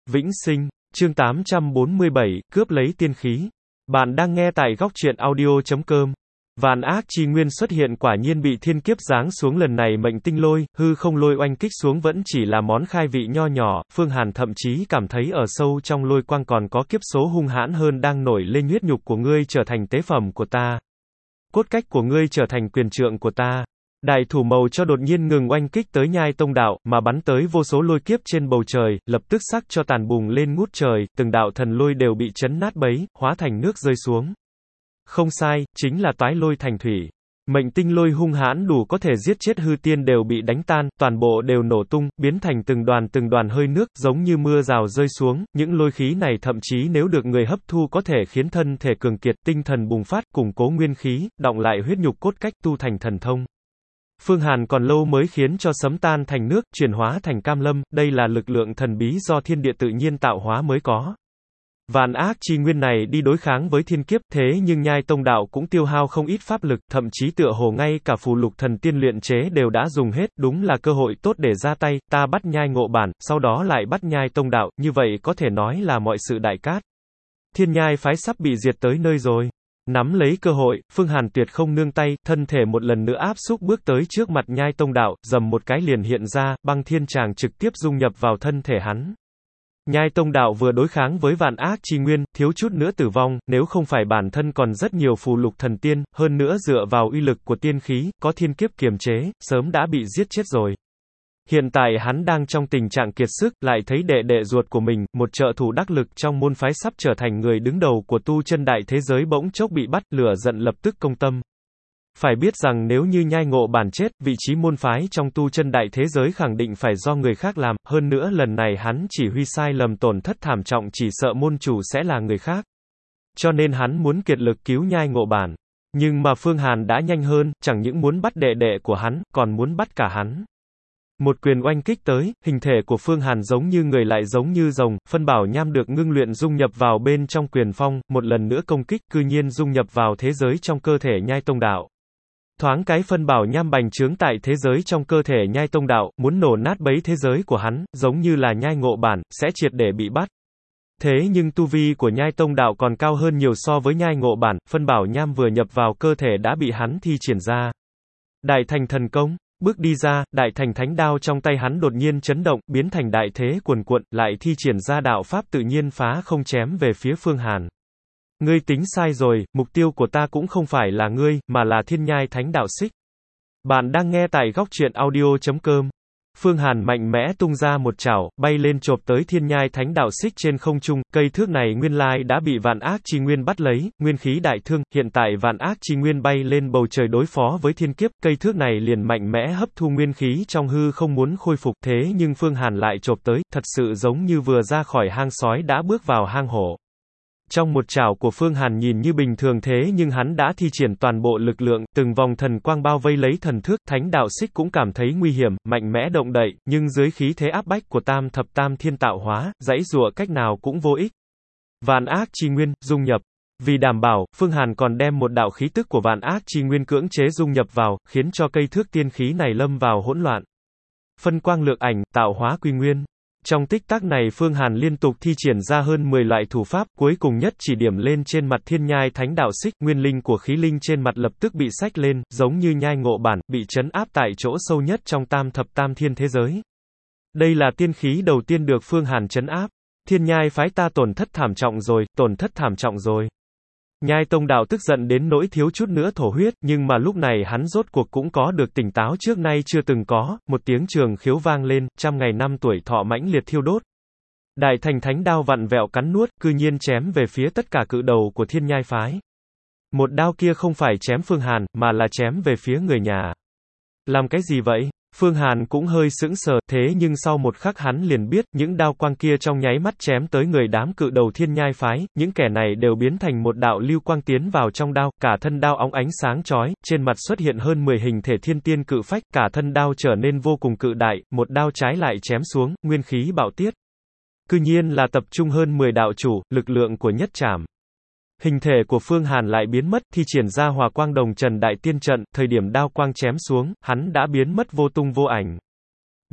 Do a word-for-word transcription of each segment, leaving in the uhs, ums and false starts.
Vĩnh sinh, chương tám trăm bốn mươi bảy, cướp lấy tiên khí. Bạn đang nghe tại góc truyện audio chấm com. Vạn ác chi nguyên xuất hiện quả nhiên bị thiên kiếp giáng xuống lần này mệnh tinh lôi, hư không lôi oanh kích xuống vẫn chỉ là món khai vị nho nhỏ, Phương Hàn thậm chí cảm thấy ở sâu trong lôi quang còn có kiếp số hung hãn hơn đang nổi lên huyết nhục của ngươi trở thành tế phẩm của ta. Cốt cách của ngươi trở thành quyền trượng của ta. Đại thủ màu cho đột nhiên ngừng oanh kích tới nhai tông đạo, mà bắn tới vô số lôi kiếp trên bầu trời, lập tức sắc cho tàn bùng lên ngút trời, từng đạo thần lôi đều bị chấn nát bấy, hóa thành nước rơi xuống. Không sai, chính là toái lôi thành thủy. Mệnh tinh lôi hung hãn đủ có thể giết chết hư tiên đều bị đánh tan, toàn bộ đều nổ tung, biến thành từng đoàn từng đoàn hơi nước, giống như mưa rào rơi xuống, những lôi khí này thậm chí nếu được người hấp thu có thể khiến thân thể cường kiệt, tinh thần bùng phát, củng cố nguyên khí, đọng lại huyết nhục cốt cách tu thành thần thông. Phương Hàn còn lâu mới khiến cho sấm tan thành nước, chuyển hóa thành cam lâm, đây là lực lượng thần bí do thiên địa tự nhiên tạo hóa mới có. Vạn ác chi nguyên này đi đối kháng với thiên kiếp, thế nhưng nhai tông đạo cũng tiêu hao không ít pháp lực, thậm chí tựa hồ ngay cả phù lục thần tiên luyện chế đều đã dùng hết, đúng là cơ hội tốt để ra tay, ta bắt nhai ngộ bản, sau đó lại bắt nhai tông đạo, như vậy có thể nói là mọi sự đại cát. Thiên nhai phái sắp bị diệt tới nơi rồi. Nắm lấy cơ hội, Phương Hàn tuyệt không nương tay, thân thể một lần nữa áp xúc bước tới trước mặt nhai tông đạo, dầm một cái liền hiện ra, băng thiên tràng trực tiếp dung nhập vào thân thể hắn. Nhai tông đạo vừa đối kháng với vạn ác chi nguyên, thiếu chút nữa tử vong, nếu không phải bản thân còn rất nhiều phù lục thần tiên, hơn nữa dựa vào uy lực của tiên khí, có thiên kiếp kiềm chế, sớm đã bị giết chết rồi. Hiện tại hắn đang trong tình trạng kiệt sức, lại thấy đệ đệ ruột của mình, một trợ thủ đắc lực trong môn phái sắp trở thành người đứng đầu của tu chân đại thế giới bỗng chốc bị bắt, lửa giận lập tức công tâm. Phải biết rằng nếu như nhai ngộ bản chết, vị trí môn phái trong tu chân đại thế giới khẳng định phải do người khác làm, hơn nữa lần này hắn chỉ huy sai lầm tổn thất thảm trọng chỉ sợ môn chủ sẽ là người khác. Cho nên hắn muốn kiệt lực cứu nhai ngộ bản. Nhưng mà Phương Hàn đã nhanh hơn, chẳng những muốn bắt đệ đệ của hắn, còn muốn bắt cả hắn. Một quyền oanh kích tới, hình thể của Phương Hàn giống như người lại giống như rồng, phân bảo nham được ngưng luyện dung nhập vào bên trong quyền phong, một lần nữa công kích, cư nhiên dung nhập vào thế giới trong cơ thể nhai tông đạo. Thoáng cái phân bảo nham bành trướng tại thế giới trong cơ thể nhai tông đạo, muốn nổ nát bấy thế giới của hắn, giống như là nhai ngộ bản, sẽ triệt để bị bắt. Thế nhưng tu vi của nhai tông đạo còn cao hơn nhiều so với nhai ngộ bản, phân bảo nham vừa nhập vào cơ thể đã bị hắn thi triển ra. Đại thành thần công. Bước đi ra, đại thành thánh đao trong tay hắn đột nhiên chấn động, biến thành đại thế cuồn cuộn, lại thi triển ra đạo pháp tự nhiên phá không chém về phía Phương Hàn. Ngươi tính sai rồi, mục tiêu của ta cũng không phải là ngươi, mà là thiên nhai thánh đạo xích. Bạn đang nghe tại góc truyện audio chấm com. Phương Hàn mạnh mẽ tung ra một chảo, bay lên chộp tới thiên nhai thánh đạo xích trên không trung, cây thước này nguyên lai đã bị vạn ác chi nguyên bắt lấy, nguyên khí đại thương, hiện tại vạn ác chi nguyên bay lên bầu trời đối phó với thiên kiếp, cây thước này liền mạnh mẽ hấp thu nguyên khí trong hư không muốn khôi phục, thế nhưng Phương Hàn lại chộp tới, thật sự giống như vừa ra khỏi hang sói đã bước vào hang hổ. Trong một chảo của Phương Hàn nhìn như bình thường thế nhưng hắn đã thi triển toàn bộ lực lượng, từng vòng thần quang bao vây lấy thần thước, thánh đạo xích cũng cảm thấy nguy hiểm, mạnh mẽ động đậy, nhưng dưới khí thế áp bách của tam thập tam thiên tạo hóa, giãy giụa cách nào cũng vô ích. Vạn ác chi nguyên, dung nhập. Vì đảm bảo, Phương Hàn còn đem một đạo khí tức của vạn ác chi nguyên cưỡng chế dung nhập vào, khiến cho cây thước tiên khí này lâm vào hỗn loạn. Phân quang lược ảnh, tạo hóa quy nguyên. Trong tích tắc này Phương Hàn liên tục thi triển ra hơn mười loại thủ pháp, cuối cùng nhất chỉ điểm lên trên mặt thiên nhai thánh đạo xích, nguyên linh của khí linh trên mặt lập tức bị xách lên, giống như nhai ngộ bản, bị trấn áp tại chỗ sâu nhất trong tam thập tam thiên thế giới. Đây là tiên khí đầu tiên được Phương Hàn trấn áp. Thiên nhai phái ta tổn thất thảm trọng rồi, tổn thất thảm trọng rồi. Nhai tông đạo tức giận đến nỗi thiếu chút nữa thổ huyết, nhưng mà lúc này hắn rốt cuộc cũng có được tỉnh táo trước nay chưa từng có, một tiếng trường khiếu vang lên, trăm ngày năm tuổi thọ mãnh liệt thiêu đốt. Đại thành thánh đao vặn vẹo cắn nuốt, cư nhiên chém về phía tất cả cự đầu của thiên nhai phái. Một đao kia không phải chém Phương Hàn, mà là chém về phía người nhà. Làm cái gì vậy? Phương Hàn cũng hơi sững sờ, thế nhưng sau một khắc hắn liền biết, những đao quang kia trong nháy mắt chém tới người đám cự đầu thiên nhai phái, những kẻ này đều biến thành một đạo lưu quang tiến vào trong đao, cả thân đao óng ánh sáng chói, trên mặt xuất hiện hơn mười hình thể thiên tiên cự phách, cả thân đao trở nên vô cùng cự đại, một đao trái lại chém xuống, nguyên khí bạo tiết. Cư nhiên là tập trung hơn mười đạo chủ, lực lượng của nhất trảm. Hình thể của Phương Hàn lại biến mất, thi triển ra hòa quang đồng trần đại tiên trận, thời điểm đao quang chém xuống, hắn đã biến mất vô tung vô ảnh. Đi,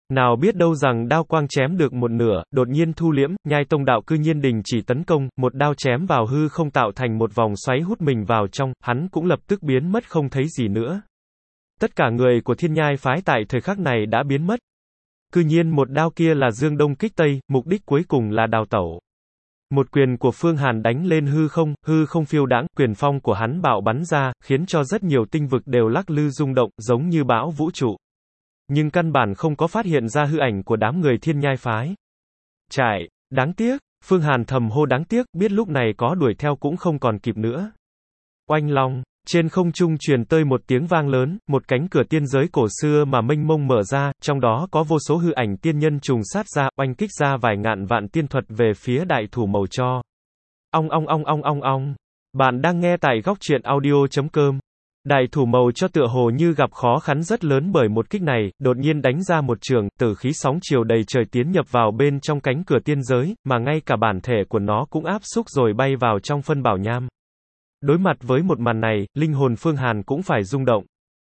Nào biết đâu rằng đao quang chém được một nửa, đột nhiên thu liễm, nhai tông đạo cư nhiên đình chỉ tấn công, một đao chém vào hư không tạo thành một vòng xoáy hút mình vào trong, hắn cũng lập tức biến mất không thấy gì nữa. Tất cả người của Thiên Nhai phái tại thời khắc này đã biến mất. Cư nhiên một đao kia là dương đông kích tây, mục đích cuối cùng là đào tẩu. Một quyền của Phương Hàn đánh lên hư không, hư không phiêu đãng, quyền phong của hắn bạo bắn ra, khiến cho rất nhiều tinh vực đều lắc lư rung động, giống như bão vũ trụ. Nhưng căn bản không có phát hiện ra hư ảnh của đám người Thiên Nhai phái. Chạy, đáng tiếc, Phương Hàn thầm hô đáng tiếc, biết lúc này có đuổi theo cũng không còn kịp nữa. Oanh long, trên không trung truyền tới một tiếng vang lớn, một cánh cửa tiên giới cổ xưa mà mênh mông mở ra, trong đó có vô số hư ảnh tiên nhân trùng sát ra, oanh kích ra vài ngàn vạn tiên thuật về phía đại thủ màu cho. Ong ong ong ong ong ong. Bạn đang nghe tại góc truyện audio chấm com. Đại thủ màu cho tựa hồ như gặp khó khăn rất lớn bởi một kích này, đột nhiên đánh ra một trường, tử khí sóng chiều đầy trời tiến nhập vào bên trong cánh cửa tiên giới, mà ngay cả bản thể của nó cũng áp xúc rồi bay vào trong phân bảo nham. Đối mặt với một màn này, linh hồn Phương Hàn cũng phải rung động.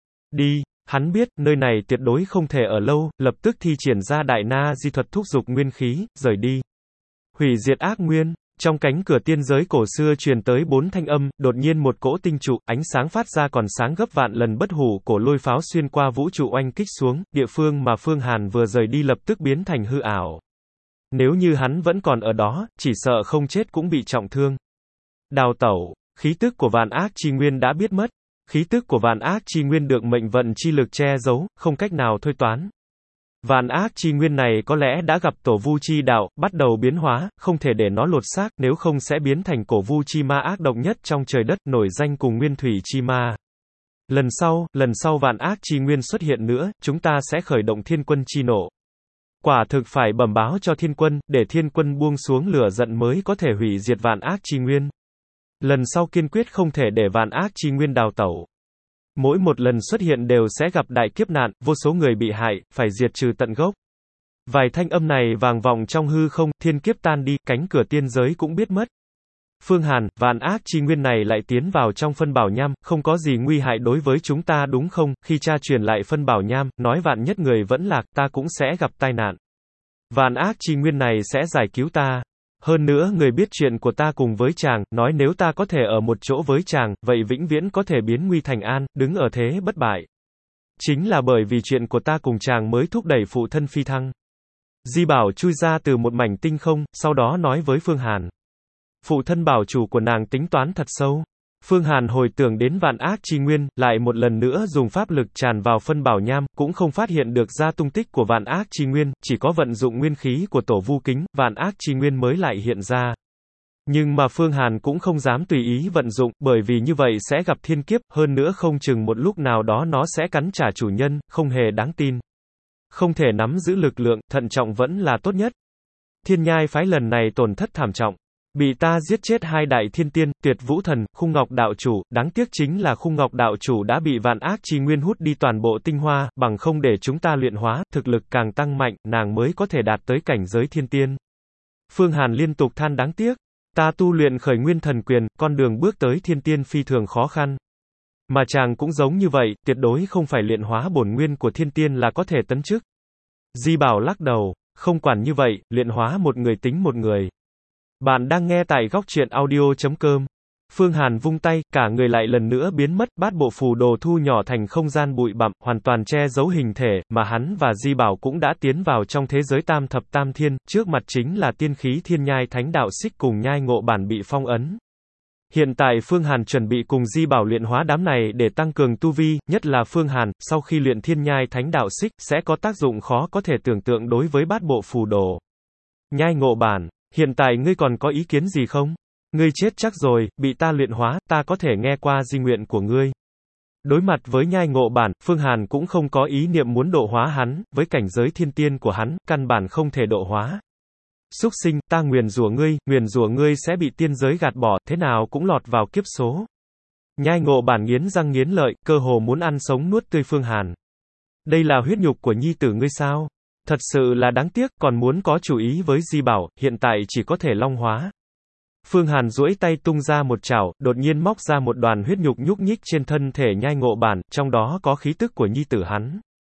Đi, hắn biết, nơi này tuyệt đối không thể ở lâu, lập tức thi triển ra đại na di thuật thúc dục nguyên khí, rời đi. Hủy diệt ác nguyên. Trong cánh cửa tiên giới cổ xưa truyền tới bốn thanh âm, đột nhiên một cỗ tinh trụ, ánh sáng phát ra còn sáng gấp vạn lần bất hủ, cổ lôi pháo xuyên qua vũ trụ oanh kích xuống, địa phương mà Phương Hàn vừa rời đi lập tức biến thành hư ảo. Nếu như hắn vẫn còn ở đó, chỉ sợ không chết cũng bị trọng thương. Đào tẩu, khí tức của vạn ác chi nguyên đã biết mất. Khí tức của vạn ác chi nguyên được mệnh vận chi lực che giấu, không cách nào thôi toán. Vạn ác chi nguyên này có lẽ đã gặp tổ vu chi đạo, bắt đầu biến hóa, không thể để nó lột xác, nếu không sẽ biến thành cổ vu chi ma ác độc nhất trong trời đất, nổi danh cùng nguyên thủy chi ma. Lần sau, lần sau vạn ác chi nguyên xuất hiện nữa, chúng ta sẽ khởi động thiên quân chi nộ. Quả thực phải bẩm báo cho thiên quân, để thiên quân buông xuống lửa giận mới có thể hủy diệt vạn ác chi nguyên. Lần sau kiên quyết không thể để vạn ác chi nguyên đào tẩu. Mỗi một lần xuất hiện đều sẽ gặp đại kiếp nạn, vô số người bị hại, phải diệt trừ tận gốc. Vài thanh âm này vang vọng trong hư không, thiên kiếp tan đi, cánh cửa tiên giới cũng biết mất. Phương Hàn, vạn ác chi nguyên này lại tiến vào trong phân bảo nham, không có gì nguy hại đối với chúng ta đúng không? Khi cha truyền lại phân bảo nham, nói vạn nhất người vẫn lạc, ta cũng sẽ gặp tai nạn. Vạn ác chi nguyên này sẽ giải cứu ta. Hơn nữa người biết chuyện của ta cùng với chàng, nói nếu ta có thể ở một chỗ với chàng, vậy vĩnh viễn có thể biến nguy thành an, đứng ở thế bất bại. Chính là bởi vì chuyện của ta cùng chàng mới thúc đẩy phụ thân phi thăng. Di Bảo chui ra từ một mảnh tinh không, sau đó nói với Phương Hàn. Phụ thân bảo chủ của nàng tính toán thật sâu. Phương Hàn hồi tưởng đến vạn ác chi nguyên, lại một lần nữa dùng pháp lực tràn vào phân bảo nham, cũng không phát hiện được ra tung tích của vạn ác chi nguyên, chỉ có vận dụng nguyên khí của tổ vu kính, vạn ác chi nguyên mới lại hiện ra. Nhưng mà Phương Hàn cũng không dám tùy ý vận dụng, bởi vì như vậy sẽ gặp thiên kiếp, hơn nữa không chừng một lúc nào đó nó sẽ cắn trả chủ nhân, không hề đáng tin. Không thể nắm giữ lực lượng, thận trọng vẫn là tốt nhất. Thiên Nhai phái lần này tổn thất thảm trọng. Bị ta giết chết hai đại thiên tiên, Tuyệt Vũ Thần, Khung Ngọc đạo chủ, đáng tiếc chính là Khung Ngọc đạo chủ đã bị vạn ác chi nguyên hút đi toàn bộ tinh hoa, bằng không để chúng ta luyện hóa, thực lực càng tăng mạnh, nàng mới có thể đạt tới cảnh giới thiên tiên. Phương Hàn liên tục than đáng tiếc, ta tu luyện khởi nguyên thần quyền, con đường bước tới thiên tiên phi thường khó khăn. Mà chàng cũng giống như vậy, tuyệt đối không phải luyện hóa bổn nguyên của thiên tiên là có thể tấn chức. Di Bảo lắc đầu, không quản như vậy, luyện hóa một người tính một người. Bạn đang nghe tại góc truyện audio chấm com. Phương Hàn vung tay, cả người lại lần nữa biến mất, bát bộ phù đồ thu nhỏ thành không gian bụi bặm, hoàn toàn che giấu hình thể, mà hắn và Di Bảo cũng đã tiến vào trong thế giới tam thập tam thiên, trước mặt chính là tiên khí thiên nhai thánh đạo xích cùng nhai ngộ bản bị phong ấn. Hiện tại Phương Hàn chuẩn bị cùng Di Bảo luyện hóa đám này để tăng cường tu vi, nhất là Phương Hàn, sau khi luyện thiên nhai thánh đạo xích, sẽ có tác dụng khó có thể tưởng tượng đối với bát bộ phù đồ. Nhai ngộ bản. Hiện tại ngươi còn có ý kiến gì không? Ngươi chết chắc rồi, bị ta luyện hóa, ta có thể nghe qua di nguyện của ngươi. Đối mặt với nhai ngộ bản, Phương Hàn cũng không có ý niệm muốn độ hóa hắn, với cảnh giới thiên tiên của hắn, căn bản không thể độ hóa. Súc sinh, ta nguyền rủa ngươi, nguyền rủa ngươi sẽ bị tiên giới gạt bỏ, thế nào cũng lọt vào kiếp số. Nhai ngộ bản nghiến răng nghiến lợi, cơ hồ muốn ăn sống nuốt tươi Phương Hàn. Đây là huyết nhục của nhi tử ngươi sao? Thật sự là đáng tiếc, còn muốn có chủ ý với Di Bảo, hiện tại chỉ có thể long hóa. Phương Hàn duỗi tay tung ra một chảo, đột nhiên móc ra một đoàn huyết nhục nhúc nhích trên thân thể nhai ngộ bản, trong đó có khí tức của nhi tử hắn.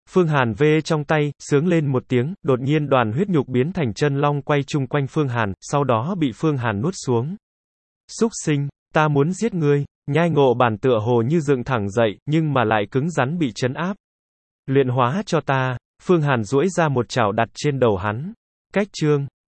Phương Hàn vê trong tay, sướng lên một tiếng, đột nhiên đoàn huyết nhục biến thành chân long quay chung quanh Phương Hàn, sau đó bị Phương Hàn nuốt xuống. Súc sinh, ta muốn giết ngươi. Nhai Ngộ Bản tựa hồ như dựng thẳng dậy, nhưng mà lại cứng rắn bị trấn áp. Luyện hóa cho ta. Phương Hàn duỗi ra một chảo đặt trên đầu hắn. Cách chương